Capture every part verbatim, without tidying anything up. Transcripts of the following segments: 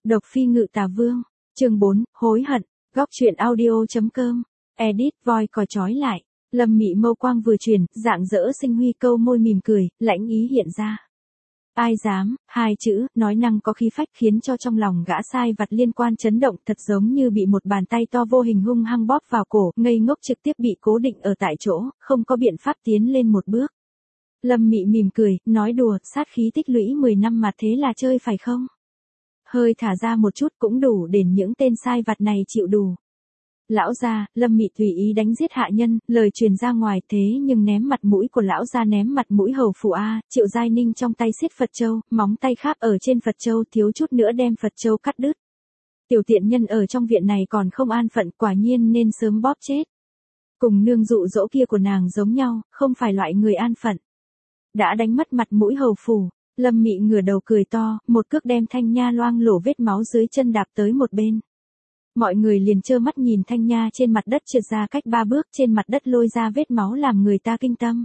Độc phi ngự tà vương, chương bốn, hối hận, góc truyện audio.com, edit voi còi trói lại, Lâm Mị mâu quang vừa chuyển, dạng dỡ sinh huy câu môi mỉm cười, lãnh ý hiện ra. Ai dám, hai chữ, nói năng có khí phách khiến cho trong lòng gã sai vặt liên quan chấn động thật giống như bị một bàn tay to vô hình hung hăng bóp vào cổ, ngây ngốc trực tiếp bị cố định ở tại chỗ, không có biện pháp tiến lên một bước. Lâm Mị mỉm cười, nói đùa, sát khí tích lũy mười năm mà thế là chơi phải không? Hơi thả ra một chút cũng đủ để những tên sai vặt này chịu đủ. Lão gia, Lâm Mị tùy ý đánh giết hạ nhân, lời truyền ra ngoài thế nhưng ném mặt mũi của lão gia ném mặt mũi hầu phủ a, Triệu Giai Ninh trong tay siết Phật châu, móng tay kháp ở trên Phật châu thiếu chút nữa đem Phật châu cắt đứt. Tiểu tiện nhân ở trong viện này còn không an phận, quả nhiên nên sớm bóp chết. Cùng nương dụ dỗ kia của nàng giống nhau, không phải loại người an phận. Đã đánh mất mặt mũi hầu phủ, Lâm Mị ngửa đầu cười to, một cước đem Thanh Nha loang lổ vết máu dưới chân đạp tới một bên. Mọi người liền trơ mắt nhìn Thanh Nha trên mặt đất trượt ra cách ba bước, trên mặt đất lôi ra vết máu làm người ta kinh tâm.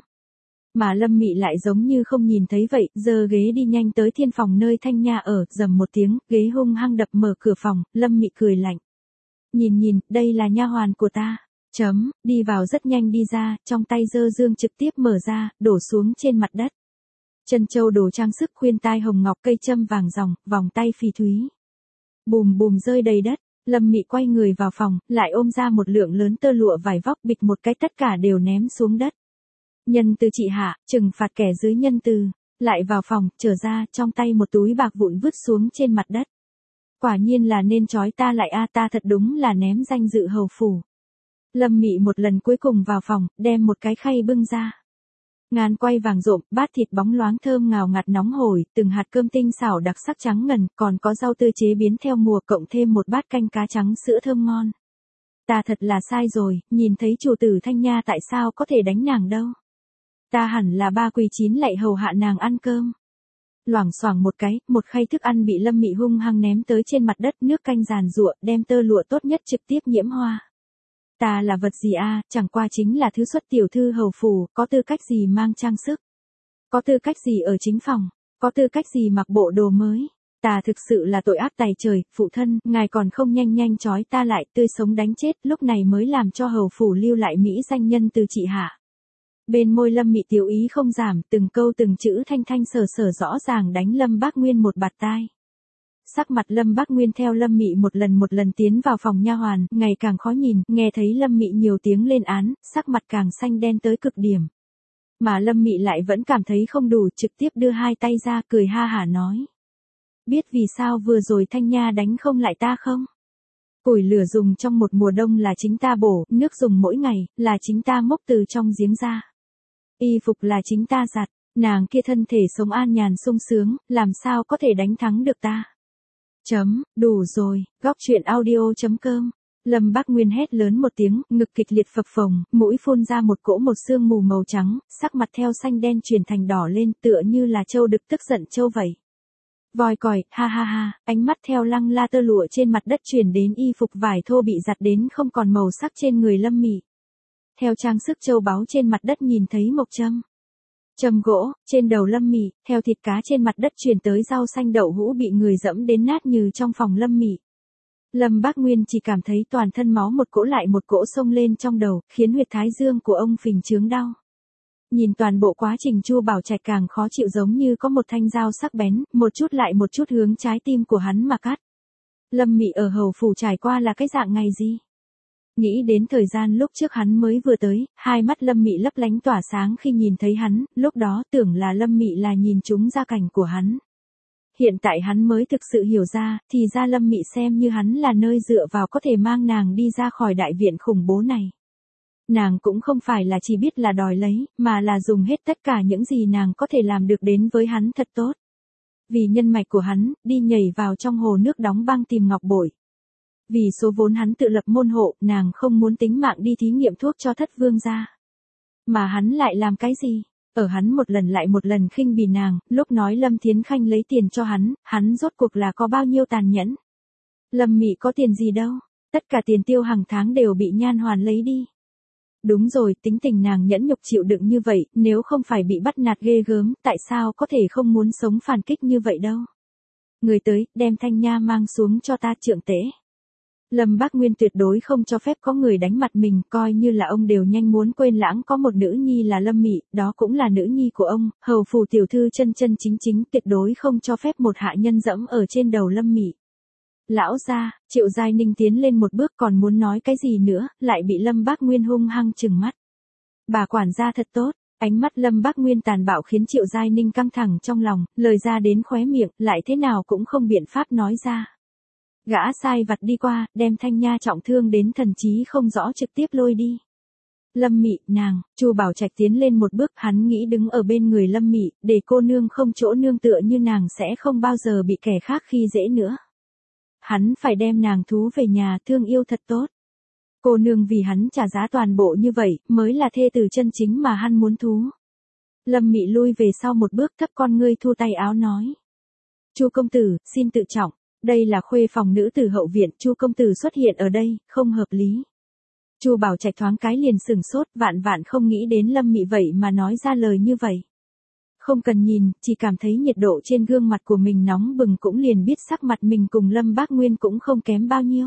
Mà Lâm Mị lại giống như không nhìn thấy vậy, giơ ghế đi nhanh tới thiên phòng nơi Thanh Nha ở, rầm một tiếng, ghế hung hăng đập mở cửa phòng, Lâm Mị cười lạnh. Nhìn nhìn, đây là nha hoàn của ta. Chấm, đi vào rất nhanh đi ra, trong tay giơ dương trực tiếp mở ra, đổ xuống trên mặt đất. Chân châu đồ trang sức khuyên tai hồng ngọc cây châm vàng ròng, vòng tay phỉ thúy. Bùm bùm rơi đầy đất, Lâm Mị quay người vào phòng, lại ôm ra một lượng lớn tơ lụa vải vóc bịch một cái tất cả đều ném xuống đất. Nhân từ trị hạ, trừng phạt kẻ dưới nhân từ, lại vào phòng, trở ra, trong tay một túi bạc vụn vứt xuống trên mặt đất. Quả nhiên là nên trói ta lại a, ta thật đúng là ném danh dự hầu phủ. Lâm Mị một lần cuối cùng vào phòng, đem một cái khay bưng ra. Ngàn quay vàng rộm, bát thịt bóng loáng thơm ngào ngạt nóng hổi, từng hạt cơm tinh xảo đặc sắc trắng ngần, còn có rau tươi chế biến theo mùa cộng thêm một bát canh cá trắng sữa thơm ngon. Ta thật là sai rồi, nhìn thấy chủ tử Thanh Nha tại sao có thể đánh nàng đâu. Ta hẳn là ba quỳ chín lạy hầu hạ nàng ăn cơm. Loảng xoảng một cái, một khay thức ăn bị Lâm Mị hung hăng ném tới trên mặt đất, nước canh giàn giụa, đem tơ lụa tốt nhất trực tiếp nhiễm hoa. Ta là vật gì a, chẳng qua chính là thứ xuất tiểu thư hầu phủ, có tư cách gì mang trang sức? Có tư cách gì ở chính phòng? Có tư cách gì mặc bộ đồ mới? Ta thực sự là tội ác tày trời, phụ thân, ngài còn không nhanh nhanh trói ta lại, tươi sống đánh chết, lúc này mới làm cho hầu phủ lưu lại mỹ danh nhân từ trị hạ. Bên môi Lâm Mị tiểu ý không giảm, từng câu từng chữ thanh thanh sở sở rõ ràng đánh Lâm Bác Nguyên một bạt tai. Sắc mặt Lâm Bác Nguyên theo Lâm Mị một lần một lần tiến vào phòng nha hoàn, ngày càng khó nhìn, nghe thấy Lâm Mị nhiều tiếng lên án, sắc mặt càng xanh đen tới cực điểm. Mà Lâm Mị lại vẫn cảm thấy không đủ, trực tiếp đưa hai tay ra cười ha hả nói. Biết vì sao vừa rồi Thanh Nha đánh không lại ta không? Củi lửa dùng trong một mùa đông là chính ta bổ, nước dùng mỗi ngày, là chính ta mốc từ trong giếng ra. Y phục là chính ta giặt, nàng kia thân thể sống an nhàn sung sướng, làm sao có thể đánh thắng được ta? Chấm, đủ rồi, góc truyện audio.com. Lâm Bác Nguyên hét lớn một tiếng, ngực kịch liệt phập phồng, mũi phun ra một cỗ một sương mù màu trắng, sắc mặt theo xanh đen chuyển thành đỏ lên, tựa như là trâu đực tức giận trâu vậy. Voi còi, ha ha ha, ánh mắt theo lăng la tơ lụa trên mặt đất chuyển đến y phục vải thô bị giặt đến không còn màu sắc trên người Lâm Mị. Theo trang sức châu báu trên mặt đất nhìn thấy mộc châm. Châm gỗ, trên đầu Lâm Mị, theo thịt cá trên mặt đất truyền tới rau xanh đậu hũ bị người dẫm đến nát như trong phòng Lâm Mị. Lâm Bác Nguyên chỉ cảm thấy toàn thân máu một cỗ lại một cỗ xông lên trong đầu, khiến huyệt thái dương của ông phình chướng đau. Nhìn toàn bộ quá trình Chu Bảo Trạch càng khó chịu giống như có một thanh dao sắc bén, một chút lại một chút hướng trái tim của hắn mà cắt. Lâm Mị ở hầu phủ trải qua là cái dạng ngày gì? Nghĩ đến thời gian lúc trước hắn mới vừa tới, hai mắt Lâm Mị lấp lánh tỏa sáng khi nhìn thấy hắn, lúc đó tưởng là Lâm Mị là nhìn trúng gia cảnh của hắn. Hiện tại hắn mới thực sự hiểu ra, thì ra Lâm Mị xem như hắn là nơi dựa vào có thể mang nàng đi ra khỏi đại viện khủng bố này. Nàng cũng không phải là chỉ biết là đòi lấy, mà là dùng hết tất cả những gì nàng có thể làm được đến với hắn thật tốt. Vì nhân mạch của hắn, đi nhảy vào trong hồ nước đóng băng tìm ngọc bội. Vì số vốn hắn tự lập môn hộ, nàng không muốn tính mạng đi thí nghiệm thuốc cho thất vương gia. Mà hắn lại làm cái gì? Ở hắn một lần lại một lần khinh bỉ nàng, lúc nói Lâm Thiến Khanh lấy tiền cho hắn, hắn rốt cuộc là có bao nhiêu tàn nhẫn. Lâm Mị có tiền gì đâu, tất cả tiền tiêu hàng tháng đều bị nhan hoàn lấy đi. Đúng rồi, tính tình nàng nhẫn nhục chịu đựng như vậy, nếu không phải bị bắt nạt ghê gớm, tại sao có thể không muốn sống phản kích như vậy đâu. Người tới, đem Thanh Nha mang xuống cho ta trượng tế. Lâm Bác Nguyên tuyệt đối không cho phép có người đánh mặt mình, coi như là ông đều nhanh muốn quên lãng có một nữ nhi là Lâm Mị, đó cũng là nữ nhi của ông, hầu phủ tiểu thư chân chân chính chính, tuyệt đối không cho phép một hạ nhân dẫm ở trên đầu Lâm Mị. Lão gia, Triệu Giai Ninh tiến lên một bước còn muốn nói cái gì nữa, lại bị Lâm Bác Nguyên hung hăng trừng mắt. Bà quản gia thật tốt. Ánh mắt Lâm Bác Nguyên tàn bạo khiến Triệu Giai Ninh căng thẳng trong lòng, lời ra đến khóe miệng, lại thế nào cũng không biện pháp nói ra. Gã sai vặt đi qua, đem Thanh Nha trọng thương đến thần trí không rõ trực tiếp lôi đi. Lâm Mị, nàng, Chu Bảo Trạch tiến lên một bước, hắn nghĩ đứng ở bên người Lâm Mị, để cô nương không chỗ nương tựa như nàng sẽ không bao giờ bị kẻ khác khi dễ nữa. Hắn phải đem nàng thú về nhà, thương yêu thật tốt. Cô nương vì hắn trả giá toàn bộ như vậy, mới là thê tử chân chính mà hắn muốn thú. Lâm Mị lui về sau một bước, thấp con ngươi thu tay áo nói. Chu công tử, xin tự trọng, đây là khuê phòng nữ tử hậu viện, Chu công tử xuất hiện ở đây, không hợp lý. Chu Bảo Trạch thoáng cái liền sừng sốt, vạn vạn không nghĩ đến Lâm Mị vậy mà nói ra lời như vậy. Không cần nhìn, chỉ cảm thấy nhiệt độ trên gương mặt của mình nóng bừng cũng liền biết sắc mặt mình cùng Lâm Bác Nguyên cũng không kém bao nhiêu.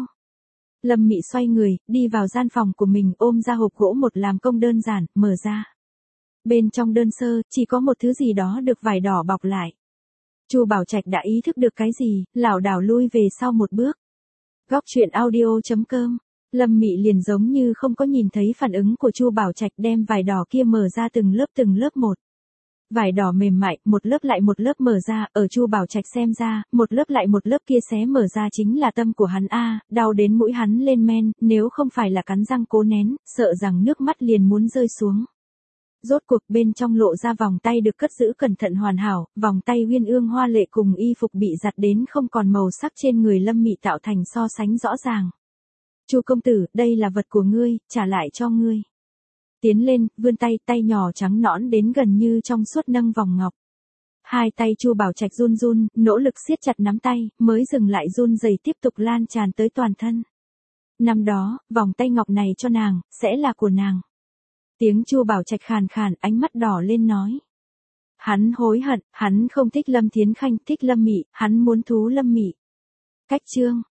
Lâm Mị xoay người, đi vào gian phòng của mình, ôm ra hộp gỗ một làm công đơn giản, mở ra. Bên trong đơn sơ, chỉ có một thứ gì đó được vải đỏ bọc lại. Chu Bảo Trạch đã ý thức được cái gì, lảo đảo lui về sau một bước. Góc truyện audio chấm com. Lâm Mị liền giống như không có nhìn thấy phản ứng của Chu Bảo Trạch, đem vải đỏ kia mở ra từng lớp từng lớp một. Vải đỏ mềm mại, một lớp lại một lớp mở ra, ở Chu Bảo Trạch xem ra, một lớp lại một lớp kia xé mở ra chính là tâm của hắn a, đau đến mũi hắn lên men, nếu không phải là cắn răng cố nén, sợ rằng nước mắt liền muốn rơi xuống. Rốt cuộc bên trong lộ ra vòng tay được cất giữ cẩn thận hoàn hảo, vòng tay uyên ương hoa lệ cùng y phục bị giặt đến không còn màu sắc trên người Lâm Mị tạo thành so sánh rõ ràng. Chu công tử, đây là vật của ngươi, trả lại cho ngươi. Tiến lên, vươn tay, tay nhỏ trắng nõn đến gần như trong suốt nâng vòng ngọc. Hai tay Chu Bảo Trạch run run, nỗ lực siết chặt nắm tay, mới dừng lại run rẩy tiếp tục lan tràn tới toàn thân. Năm đó, vòng tay ngọc này cho nàng, sẽ là của nàng. Tiếng Chu Bảo Trạch khàn khàn, ánh mắt đỏ lên nói. Hắn hối hận, hắn không thích Lâm Thiến Khanh, thích Lâm Mị, hắn muốn thú Lâm Mị. Cách chương.